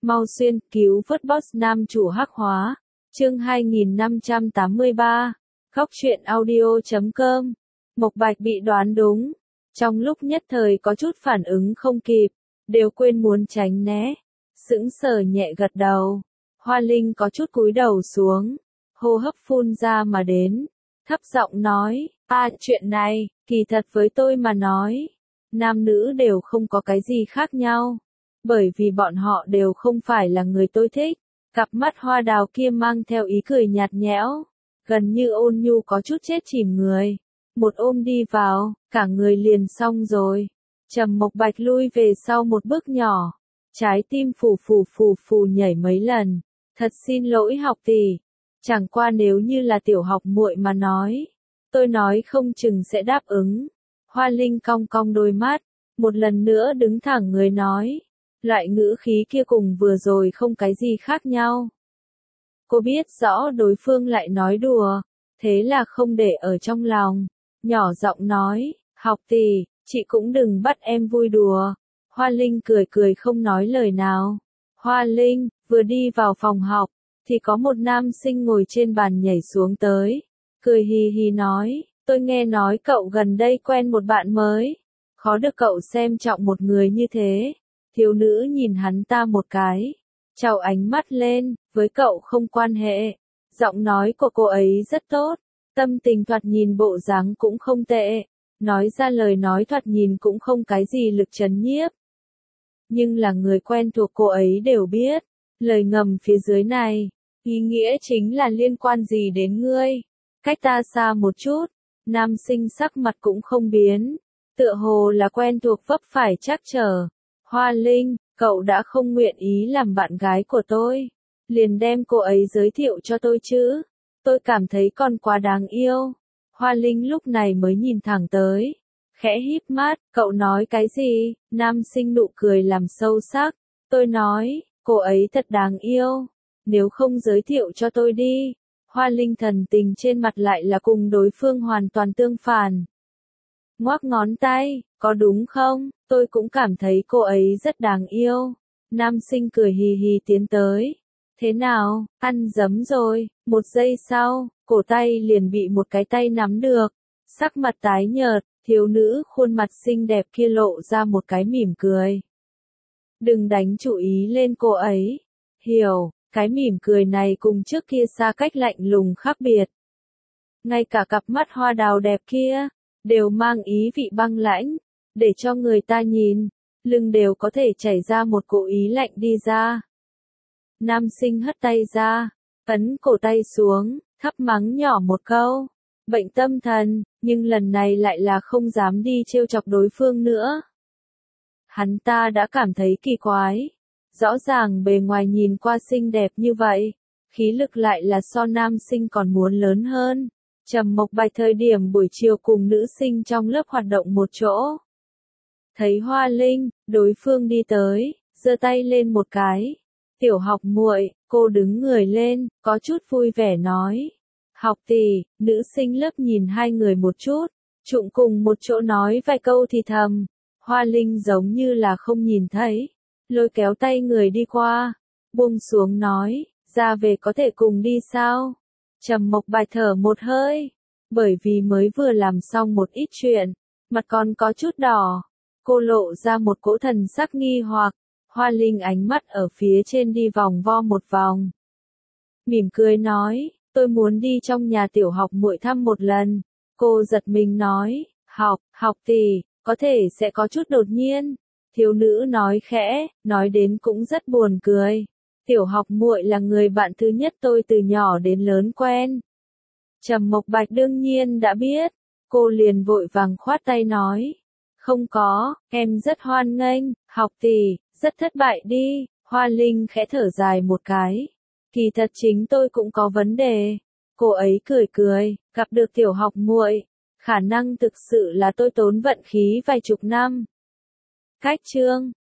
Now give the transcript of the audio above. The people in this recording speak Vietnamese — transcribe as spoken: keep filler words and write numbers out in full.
Mau xuyên, cứu vớt boss nam chủ hắc hóa. Chương hai nghìn năm trăm tám mươi ba. Góc truyện audio chấm com. Mộc Bạch bị đoán đúng. Trong lúc nhất thời có chút phản ứng không kịp, đều quên muốn tránh né. Sững sờ nhẹ gật đầu. Hoa Linh có chút cúi đầu xuống, hô hấp phun ra mà đến, thấp giọng nói, "A, chuyện này, kỳ thật với tôi mà nói, nam nữ đều không có cái gì khác nhau, bởi vì bọn họ đều không phải là người tôi thích." Cặp mắt hoa đào kia mang theo ý cười nhạt nhẽo, gần như ôn nhu có chút chết chìm người. Một ôm đi vào, cả người liền xong rồi. Trầm Mộc Bạch lui về sau một bước nhỏ, trái tim phù phù phù phù nhảy mấy lần. "Thật xin lỗi học tỷ, chẳng qua nếu như là tiểu học muội mà nói, tôi nói không chừng sẽ đáp ứng." Hoa Linh cong cong đôi mắt, một lần nữa đứng thẳng người nói, loại ngữ khí kia cùng vừa rồi không cái gì khác nhau. Cô biết rõ đối phương lại nói đùa, thế là không để ở trong lòng, nhỏ giọng nói, "Học tỷ, chị cũng đừng bắt em vui đùa." Hoa Linh cười cười không nói lời nào. Hoa Linh vừa đi vào phòng học, thì có một nam sinh ngồi trên bàn nhảy xuống tới, cười hì hì nói, "Tôi nghe nói cậu gần đây quen một bạn mới, khó được cậu xem trọng một người như thế." Thiếu nữ nhìn hắn ta một cái, trao ánh mắt lên, "Với cậu không quan hệ." Giọng nói của cô ấy rất tốt, tâm tình thoạt nhìn bộ dáng cũng không tệ, nói ra lời nói thoạt nhìn cũng không cái gì lực chấn nhiếp. Nhưng là người quen thuộc cô ấy đều biết, lời ngầm phía dưới này, ý nghĩa chính là liên quan gì đến ngươi. Cách ta xa một chút, nam sinh sắc mặt cũng không biến, tựa hồ là quen thuộc vấp phải trắc trở. "Hoa Linh, cậu đã không nguyện ý làm bạn gái của tôi, liền đem cô ấy giới thiệu cho tôi chứ, tôi cảm thấy còn quá đáng yêu." Hoa Linh lúc này mới nhìn thẳng tới, khẽ híp mắt, "Cậu nói cái gì?" Nam sinh nụ cười làm sâu sắc, "Tôi nói, cô ấy thật đáng yêu, nếu không giới thiệu cho tôi đi." Hoa Linh thần tình trên mặt lại là cùng đối phương hoàn toàn tương phản. Ngoắc ngón tay, "Có đúng không? Tôi cũng cảm thấy cô ấy rất đáng yêu." Nam sinh cười hì hì tiến tới. "Thế nào, ăn dấm rồi?" Một giây sau, cổ tay liền bị một cái tay nắm được. Sắc mặt tái nhợt, thiếu nữ khuôn mặt xinh đẹp kia lộ ra một cái mỉm cười. "Đừng đánh chú ý lên cô ấy." Hiểu, cái mỉm cười này cùng trước kia xa cách lạnh lùng khác biệt. Ngay cả cặp mắt hoa đào đẹp kia, đều mang ý vị băng lãnh, để cho người ta nhìn, lưng đều có thể chảy ra một cỗ ý lạnh đi ra. Nam sinh hất tay ra, ấn cổ tay xuống, thấp mắng nhỏ một câu, "Bệnh tâm thần", nhưng lần này lại là không dám đi trêu chọc đối phương nữa. Hắn ta đã cảm thấy kỳ quái, rõ ràng bề ngoài nhìn qua xinh đẹp như vậy, khí lực lại là so nam sinh còn muốn lớn hơn. Trầm Mộc Bạch thời điểm buổi chiều cùng nữ sinh trong lớp hoạt động một chỗ. Thấy Hoa Linh, đối phương đi tới, giơ tay lên một cái. "Tiểu học muội." Cô đứng người lên, có chút vui vẻ nói, "Học tỷ." Nữ sinh lớp nhìn hai người một chút, trụng cùng một chỗ nói vài câu thì thầm. Hoa Linh giống như là không nhìn thấy, lôi kéo tay người đi qua, buông xuống nói, "Ra về có thể cùng đi sao?" Trầm Mộc Bạch thở một hơi, bởi vì mới vừa làm xong một ít chuyện, mặt còn có chút đỏ. Cô lộ ra một cỗ thần sắc nghi hoặc. Hoa Linh ánh mắt ở phía trên đi vòng vo một vòng, mỉm cười nói, "Tôi muốn đi trong nhà tiểu học muội thăm một lần." Cô giật mình nói, "Học, học tỷ, có thể sẽ có chút đột nhiên." Thiếu nữ nói khẽ, nói đến cũng rất buồn cười. "Tiểu học muội là người bạn thứ nhất tôi từ nhỏ đến lớn quen." Trầm Mộc Bạch đương nhiên đã biết, cô liền vội vàng khoát tay nói, "Không có, em rất hoan nghênh, học tỷ, rất thất bại đi." Hoa Linh khẽ thở dài một cái, "Kỳ thật chính tôi cũng có vấn đề." Cô ấy cười cười, "Gặp được tiểu học muội, khả năng thực sự là tôi tốn vận khí vài chục năm." Cách chương